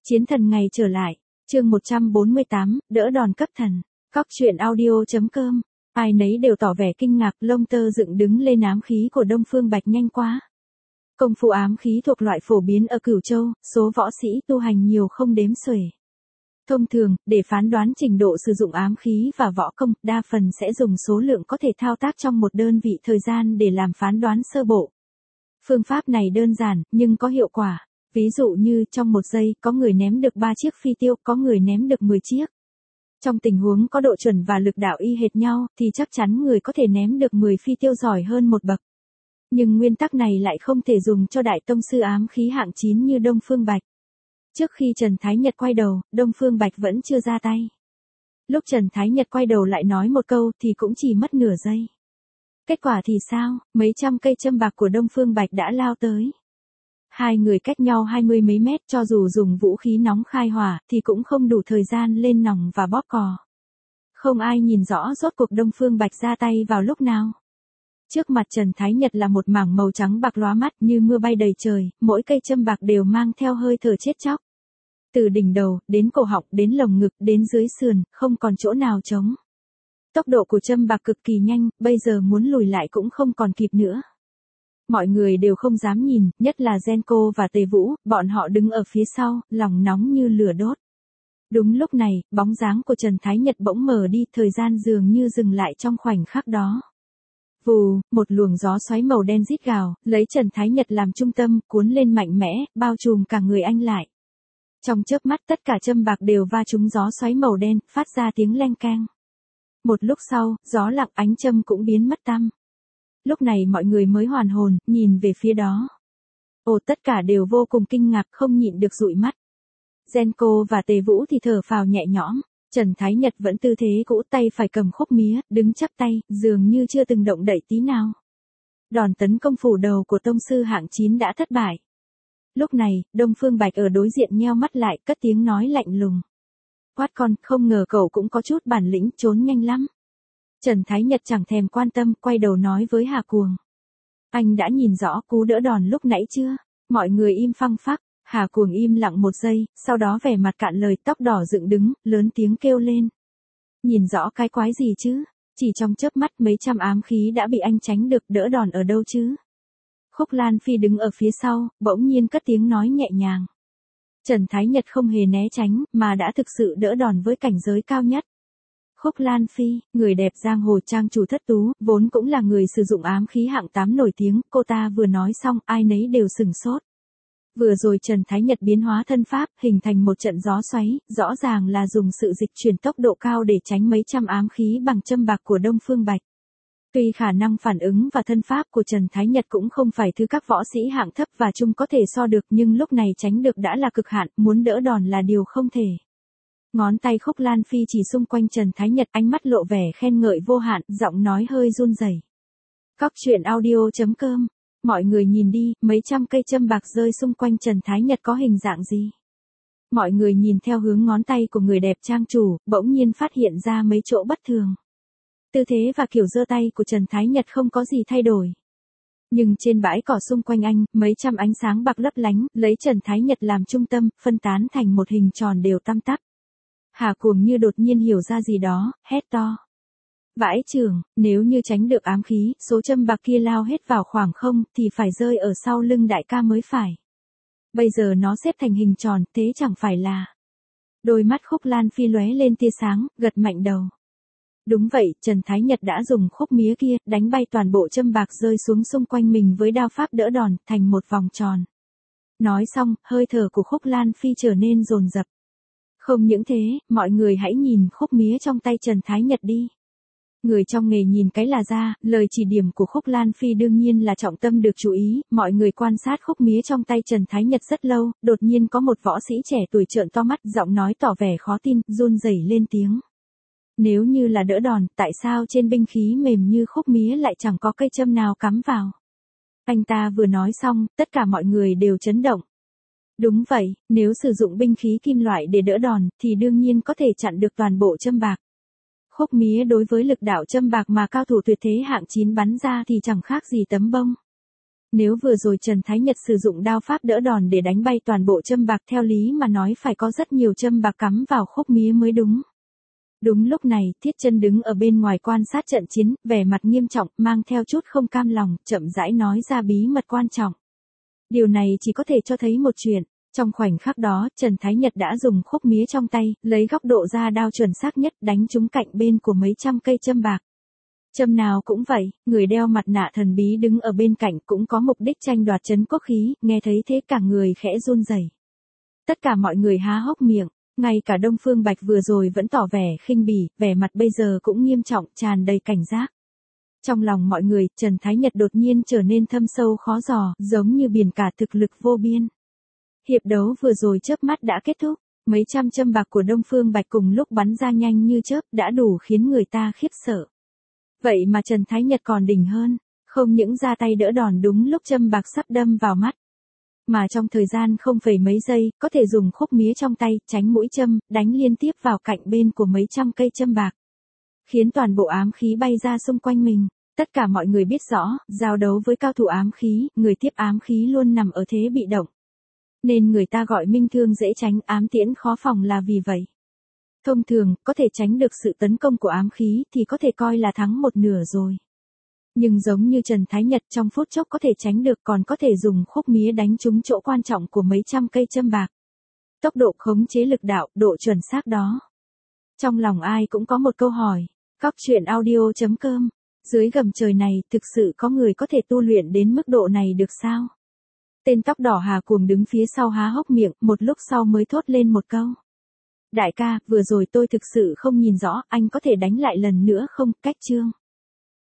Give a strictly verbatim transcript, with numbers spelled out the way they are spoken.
Chiến thần ngày trở lại, chương một trăm bốn mươi tám, đỡ đòn cấp thần. Cóc truyện audio.com, ai nấy đều tỏ vẻ kinh ngạc, lông tơ dựng đứng lên. Ám khí của Đông Phương Bạch nhanh quá. Công phu ám khí thuộc loại phổ biến ở Cửu Châu, số võ sĩ tu hành nhiều không đếm xuể. Thông thường, để phán đoán trình độ sử dụng ám khí và võ công, đa phần sẽ dùng số lượng có thể thao tác trong một đơn vị thời gian để làm phán đoán sơ bộ. Phương pháp này đơn giản, nhưng có hiệu quả. Ví dụ như, trong một giây, có người ném được ba chiếc phi tiêu, có người ném được mười chiếc. Trong tình huống có độ chuẩn và lực đạo y hệt nhau, thì chắc chắn người có thể ném được mười phi tiêu giỏi hơn một bậc. Nhưng nguyên tắc này lại không thể dùng cho đại tông sư ám khí hạng chín như Đông Phương Bạch. Trước khi Trần Thái Nhật quay đầu, Đông Phương Bạch vẫn chưa ra tay. Lúc Trần Thái Nhật quay đầu lại nói một câu thì cũng chỉ mất nửa giây. Kết quả thì sao, mấy trăm cây châm bạc của Đông Phương Bạch đã lao tới. Hai người cách nhau hai mươi mấy mét, cho dù dùng vũ khí nóng khai hỏa thì cũng không đủ thời gian lên nòng và bóp cò. Không ai nhìn rõ rốt cuộc Đông Phương Bạch ra tay vào lúc nào. Trước mặt Trần Thái Nhật là một mảng màu trắng bạc lóa mắt như mưa bay đầy trời, mỗi cây châm bạc đều mang theo hơi thở chết chóc. Từ đỉnh đầu, đến cổ họng, đến lồng ngực, đến dưới sườn, không còn chỗ nào trống. Tốc độ của châm bạc cực kỳ nhanh, bây giờ muốn lùi lại cũng không còn kịp nữa. Mọi người đều không dám nhìn, nhất là Genco và Tề Vũ, bọn họ đứng ở phía sau, lòng nóng như lửa đốt. Đúng lúc này, bóng dáng của Trần Thái Nhật bỗng mờ đi, thời gian dường như dừng lại trong khoảnh khắc đó. Vù, một luồng gió xoáy màu đen rít gào, lấy Trần Thái Nhật làm trung tâm, cuốn lên mạnh mẽ, bao trùm cả người anh lại. Trong chớp mắt tất cả châm bạc đều va trúng gió xoáy màu đen, phát ra tiếng leng keng. Một lúc sau, gió lặng, ánh châm cũng biến mất tăm. Lúc này mọi người mới hoàn hồn, nhìn về phía đó. Ồ, tất cả đều vô cùng kinh ngạc, không nhịn được dụi mắt. Genco và Tề Vũ thì thở phào nhẹ nhõm. Trần Thái Nhật vẫn tư thế cũ, tay phải cầm khúc mía, đứng chắp tay, dường như chưa từng động đậy tí nào. Đòn tấn công phủ đầu của tông sư hạng chín đã thất bại. Lúc này, Đông Phương Bạch ở đối diện nheo mắt lại, cất tiếng nói lạnh lùng. Quát con, không ngờ cậu cũng có chút bản lĩnh, trốn nhanh lắm. Trần Thái Nhật chẳng thèm quan tâm, quay đầu nói với Hà Cuồng. Anh đã nhìn rõ cú đỡ đòn lúc nãy chưa? Mọi người im phăng phắc. Hà Cuồng im lặng một giây, sau đó vẻ mặt cạn lời, tóc đỏ dựng đứng, lớn tiếng kêu lên. Nhìn rõ cái quái gì chứ? Chỉ trong chớp mắt mấy trăm ám khí đã bị anh tránh được, đỡ đòn ở đâu chứ? Khúc Lan Phi đứng ở phía sau, bỗng nhiên cất tiếng nói nhẹ nhàng. Trần Thái Nhật không hề né tránh, mà đã thực sự đỡ đòn với cảnh giới cao nhất. Khúc Lan Phi, người đẹp giang hồ trang chủ thất tú, vốn cũng là người sử dụng ám khí hạng tám nổi tiếng, cô ta vừa nói xong, ai nấy đều sửng sốt. Vừa rồi Trần Thái Nhật biến hóa thân pháp, hình thành một trận gió xoáy, rõ ràng là dùng sự dịch chuyển tốc độ cao để tránh mấy trăm ám khí bằng châm bạc của Đông Phương Bạch. Tuy khả năng phản ứng và thân pháp của Trần Thái Nhật cũng không phải thứ các võ sĩ hạng thấp và trung có thể so được, nhưng lúc này tránh được đã là cực hạn, muốn đỡ đòn là điều không thể. Ngón tay Khúc Lan Phi chỉ xung quanh Trần Thái Nhật, ánh mắt lộ vẻ khen ngợi vô hạn, giọng nói hơi run rẩy. Cóc truyện audio.com. Mọi người nhìn đi, mấy trăm cây châm bạc rơi xung quanh Trần Thái Nhật có hình dạng gì? Mọi người nhìn theo hướng ngón tay của người đẹp trang chủ, bỗng nhiên phát hiện ra mấy chỗ bất thường. Tư thế và kiểu giơ tay của Trần Thái Nhật không có gì thay đổi. Nhưng trên bãi cỏ xung quanh anh, mấy trăm ánh sáng bạc lấp lánh, lấy Trần Thái Nhật làm trung tâm, phân tán thành một hình tròn đều tăm tắp. Hà Cuồng như đột nhiên hiểu ra gì đó, hét to. Vãi chưởng, nếu như tránh được ám khí, số châm bạc kia lao hết vào khoảng không, thì phải rơi ở sau lưng đại ca mới phải. Bây giờ nó xếp thành hình tròn, thế chẳng phải là. Đôi mắt Khúc Lan Phi lóe lên tia sáng, gật mạnh đầu. Đúng vậy, Trần Thái Nhật đã dùng khúc mía kia, đánh bay toàn bộ châm bạc rơi xuống xung quanh mình với đao pháp đỡ đòn, thành một vòng tròn. Nói xong, hơi thở của Khúc Lan Phi trở nên dồn dập. Không những thế, mọi người hãy nhìn khúc mía trong tay Trần Thái Nhật đi. Người trong nghề nhìn cái là ra, lời chỉ điểm của Khúc Lan Phi đương nhiên là trọng tâm được chú ý, mọi người quan sát khúc mía trong tay Trần Thái Nhật rất lâu, đột nhiên có một võ sĩ trẻ tuổi trợn to mắt, giọng nói tỏ vẻ khó tin, run rẩy lên tiếng. Nếu như là đỡ đòn, tại sao trên binh khí mềm như khúc mía lại chẳng có cây châm nào cắm vào? Anh ta vừa nói xong, tất cả mọi người đều chấn động. Đúng vậy, nếu sử dụng binh khí kim loại để đỡ đòn, thì đương nhiên có thể chặn được toàn bộ châm bạc. Khúc mía đối với lực đạo châm bạc mà cao thủ tuyệt thế hạng chín bắn ra thì chẳng khác gì tấm bông. Nếu vừa rồi Trần Thái Nhật sử dụng đao pháp đỡ đòn để đánh bay toàn bộ châm bạc theo lý mà nói phải có rất nhiều châm bạc cắm vào khúc mía mới đúng. Đúng lúc này, Thiết Chân đứng ở bên ngoài quan sát trận chiến, vẻ mặt nghiêm trọng, mang theo chút không cam lòng, chậm rãi nói ra bí mật quan trọng. Điều này chỉ có thể cho thấy một chuyện. Trong khoảnh khắc đó, Trần Thái Nhật đã dùng khúc mía trong tay, lấy góc độ ra đao chuẩn xác nhất đánh trúng cạnh bên của mấy trăm cây châm bạc. Châm nào cũng vậy, người đeo mặt nạ thần bí đứng ở bên cạnh cũng có mục đích tranh đoạt trấn quốc khí, nghe thấy thế cả người khẽ run rẩy. Tất cả mọi người há hốc miệng, ngay cả Đông Phương Bạch vừa rồi vẫn tỏ vẻ khinh bỉ, vẻ mặt bây giờ cũng nghiêm trọng, tràn đầy cảnh giác. Trong lòng mọi người, Trần Thái Nhật đột nhiên trở nên thâm sâu khó dò, giống như biển cả thực lực vô biên. Hiệp đấu vừa rồi chớp mắt đã kết thúc, mấy trăm châm bạc của Đông Phương Bạch cùng lúc bắn ra nhanh như chớp đã đủ khiến người ta khiếp sợ. Vậy mà Trần Thái Nhật còn đỉnh hơn, không những ra tay đỡ đòn đúng lúc châm bạc sắp đâm vào mắt, mà trong thời gian không phẩy mấy giây, có thể dùng khúc mía trong tay, tránh mũi châm, đánh liên tiếp vào cạnh bên của mấy trăm cây châm bạc. Khiến toàn bộ ám khí bay ra xung quanh mình. Tất cả mọi người biết rõ, giao đấu với cao thủ ám khí, người tiếp ám khí luôn nằm ở thế bị động. Nên người ta gọi minh thương dễ tránh, ám tiễn khó phòng là vì vậy. Thông thường, có thể tránh được sự tấn công của ám khí thì có thể coi là thắng một nửa rồi. Nhưng giống như Trần Thái Nhật trong phút chốc có thể tránh được còn có thể dùng khúc mía đánh trúng chỗ quan trọng của mấy trăm cây châm bạc. Tốc độ khống chế lực đạo, độ chuẩn xác đó. Trong lòng ai cũng có một câu hỏi. Cóc truyện audio chấm com. Dưới gầm trời này, thực sự có người có thể tu luyện đến mức độ này được sao? Tên tóc đỏ Hà Cuồng đứng phía sau há hốc miệng, một lúc sau mới thốt lên một câu. Đại ca, vừa rồi tôi thực sự không nhìn rõ, anh có thể đánh lại lần nữa không? Cách chương.